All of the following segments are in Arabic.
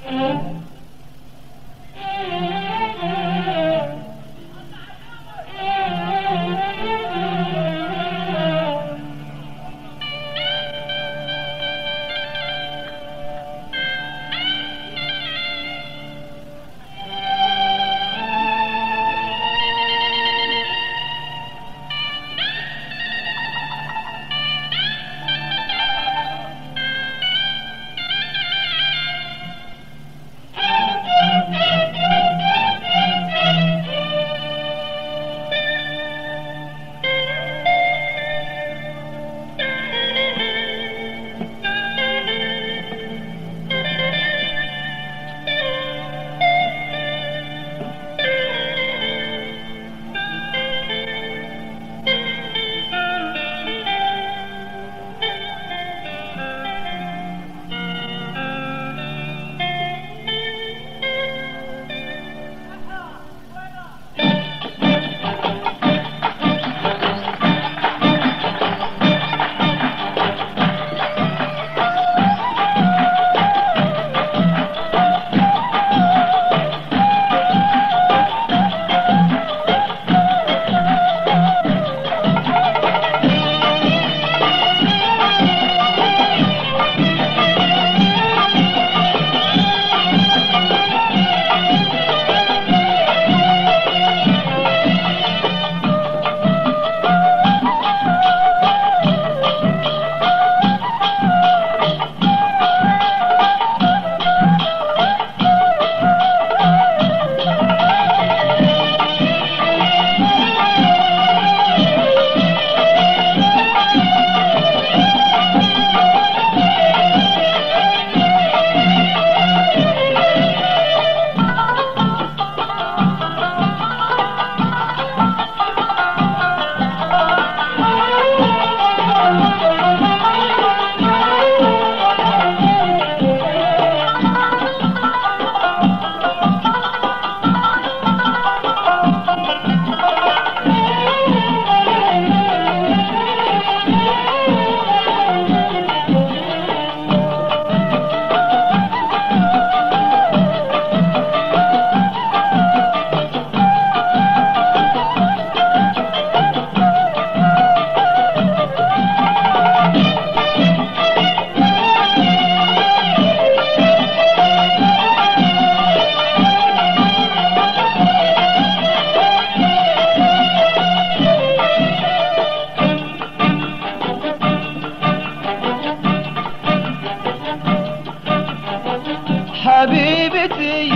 حبيبتي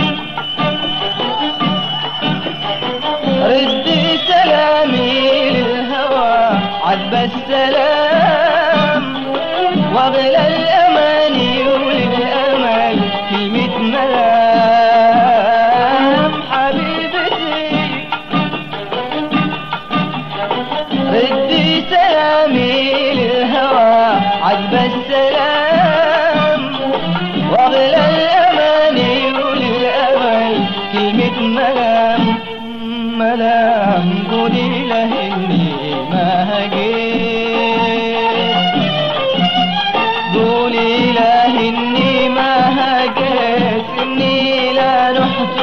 ردي سلامي للهوى عذب السلام واغلى الاماني وللامل كلمة ملام. حبيبتي ردي سلامي للهوى عذب السلام واغلى الاماني وللامل كلمة ملام. ملام قولي له اني ما هجيت، قولي له اني ما هجيت، اني لا رحت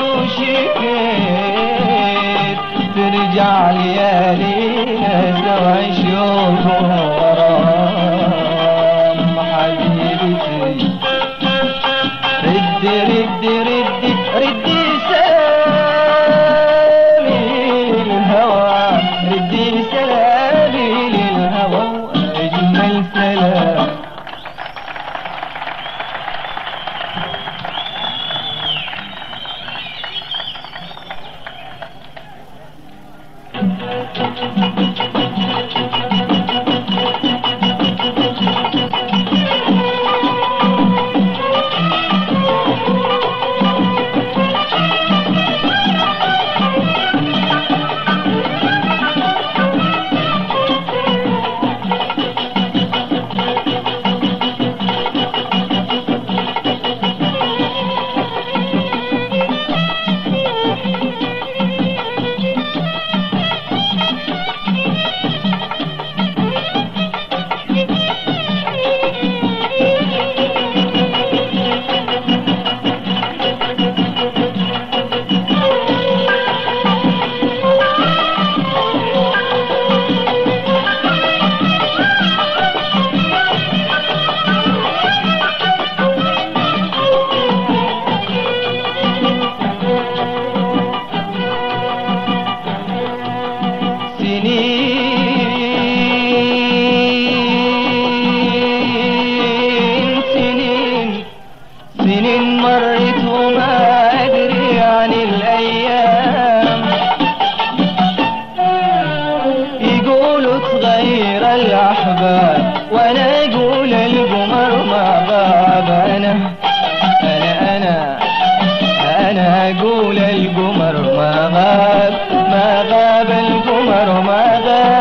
وشكيت، ترجع ليالينا سوا شوق غرام. حبيبتي ردي ردي ردي ردي سلامي للهوى، ردي سلامي للهوى واجمل سلام. سنين مرت وما أدري عن الأيام، يقولوا تغير الأحباب وأنا أقول القمر ما غاب. أنا أقول القمر ما غاب، ما غاب القمر ما غاب.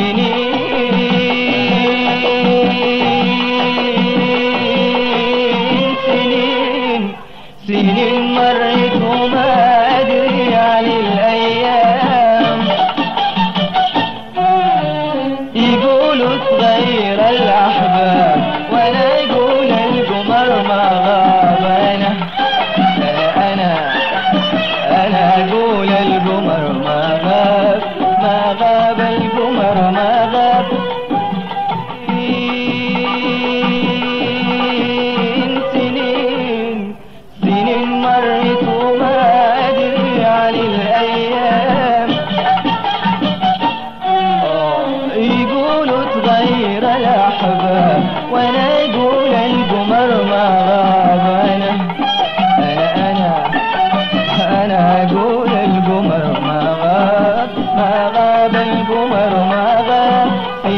سنين مرت وما أدري عن الأيام، يقولوا تغير الأحباب وأنا أقول القمر ما غاب. أنا أقول القمر ما غاب، ما غاب القمر ما غاب. سنين مرت وما أدري عن الأيام، يقولوا تغير الأحباب وأنا أقول القمر ما غاب. أنا أقول القمر ما غاب، ما غاب القمر ما غاب.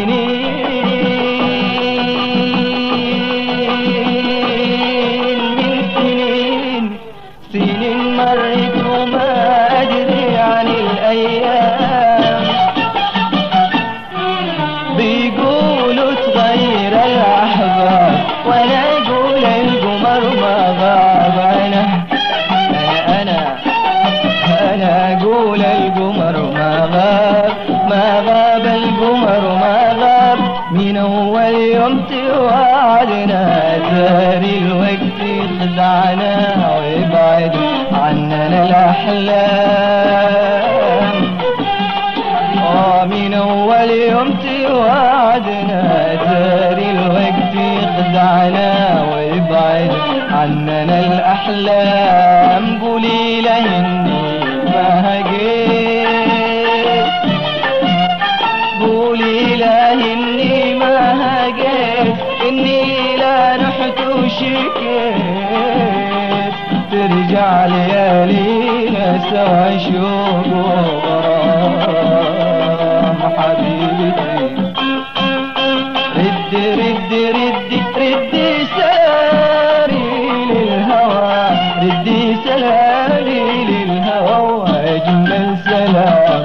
سنين مرت وما أدري عن الأيام، بيقولوا تغير الأحباب وأنا أقول القمر ما غاب. أنا أقول القمر ما غاب، ما غاب القمر ما غاب. من أول يوم توعدنا تاري الوقت يخدعنا ويبعد عننا الأحلام. من أول يوم توعدنا تاري الوقت يخدعنا ويبعد عننا الأحلام. قولي له إني ما هجيت، قولي له إني ما هجيت، إني لا رحت وشكيت. ترجع ليالينا سوا شوق وغرام حبيبتي. ردي سلامي للهوى، ردي سلامي للهوى وأجمل سلام.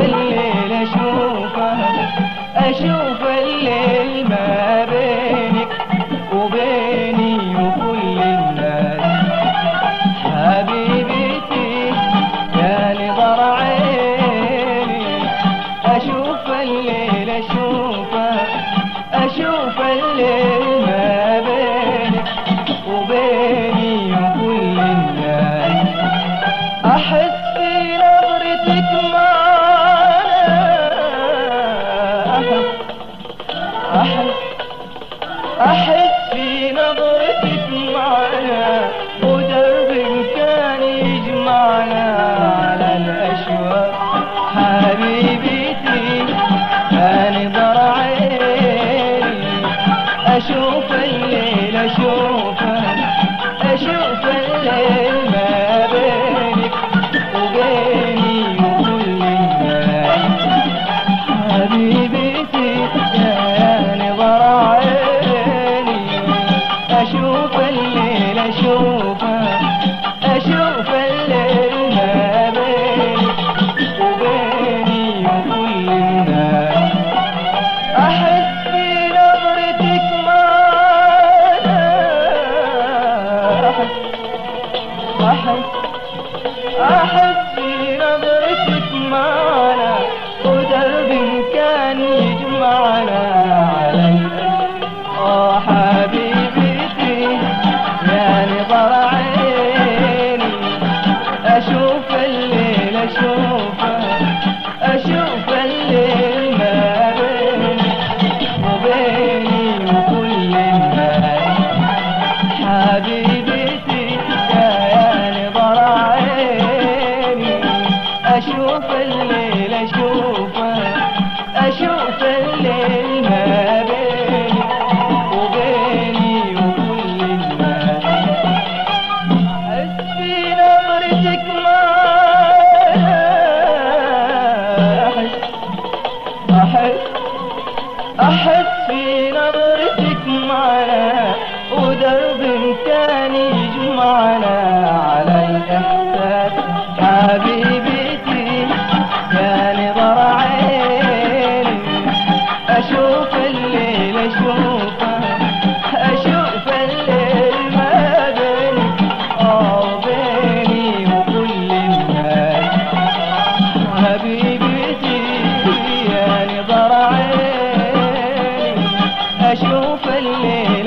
الليل أشوف الليل ما بينك وبيني وكل الناس. حبيبتي يا نظر عيني أشوف الليل أشوف الليل ما بينك وبيني وكل الناس. أحس في نظرتك معانا أحس في نظرتك معانا ودرب كان يجمعنا على الأشواق. حبيبتي يا نظر عيني أشوف الليل أشوف الليل ما بينك وبيني وكل الناس. حبيبتي يا نظر عيني أشوف الليل أشوف الليل ما بينك وبيني وكل الناس. أحس في نظرتك معانا أحس في نظرتك معانا ودرب كان يجمعنا على الأشواق. حبيبتي يا نظر عيني أشوف الليل أشوف الليل ما بيني وبيني وكل الناس. حبيبتي يا نظر عيني أشوف الليل أشوف الليل ما بيني وبيني وكل الناس. أحس في نظرتك معانا أحس في نظرتك معانا ودرب كان يجمعنا على الإحساس. حبيبتي يا نظر عيني أشوف الليل أشوف الليل ما بيني وبيني وكل الناس. حبيبتي يا نظر عيني أشوف الليل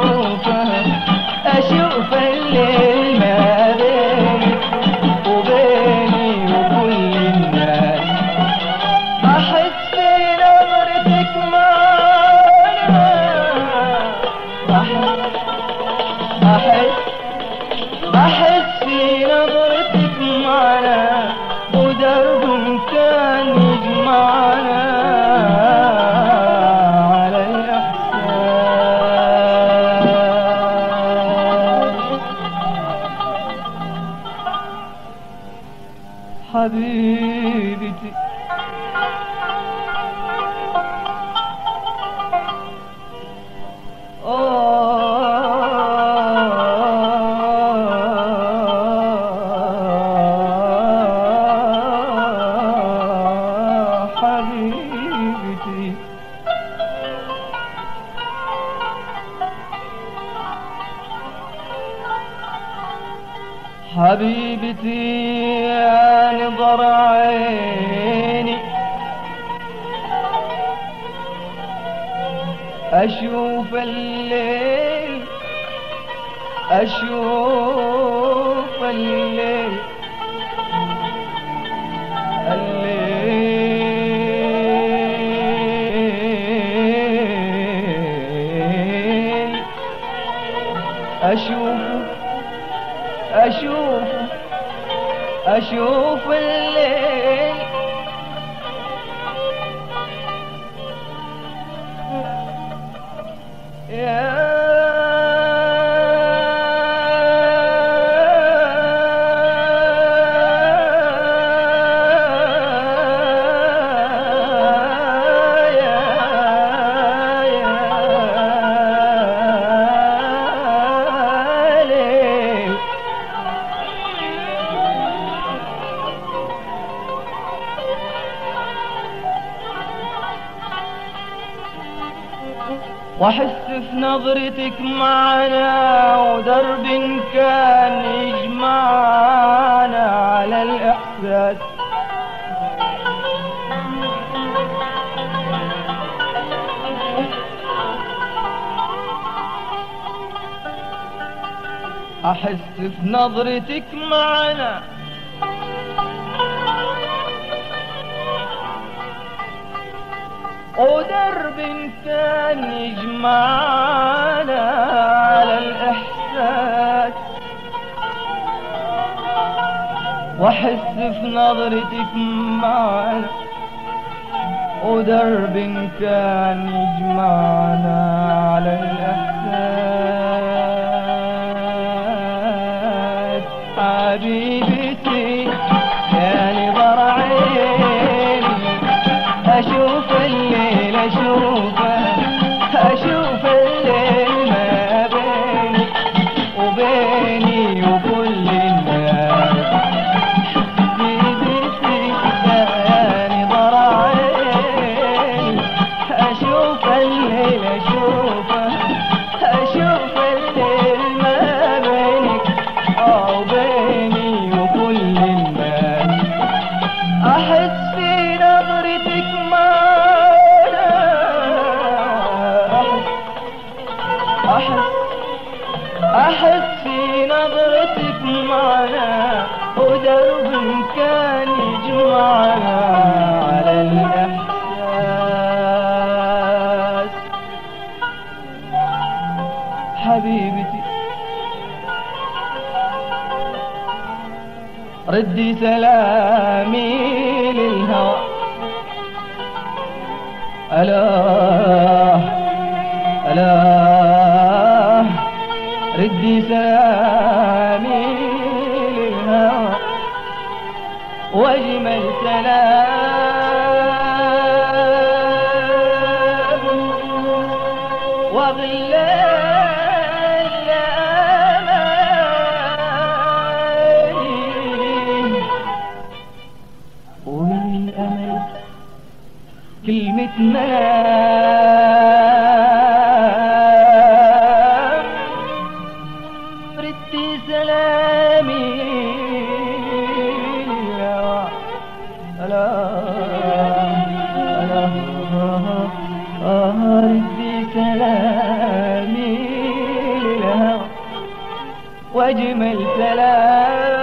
أشوف الليل ما بيني وبيني وكل الناس. أحس في نظرتك معانا أحس في نظرتك معانا ودرب كان يجمعنا على الإحساس. حبيبتي حبيبتي حبيبتي يا نظر عيني أشوف الليل أشوف الليل الليل أشوف الليل يا واحس في نظرتك معنا ودرب كان يجمعنا على الإحساس. أحس في نظرتك معنا ودرب كان يجمعنا على الإحساس. وأحس في نظرتك معنا ودرب كان يجمعنا على الإحساس. حبيبتي يا نظر عيني أشوف الليل أشوف الليل ما بيني وبيني وكل الناس. حبيبتي يا نظر عيني أشوف الليل أشوف الليل ما بينك وبيني وكل الناس. أحس في نظرتك أحس في نظرتك معنا ودرب كان يجمعنا على الإحساس. حبيبتي ردي سلامي للهوى ألا ردي سلامي للهوى واجمل سلام واغلى الاماني والامل كلمة منام. ردي سلامي ردي سلامي للهوى واجمل سلام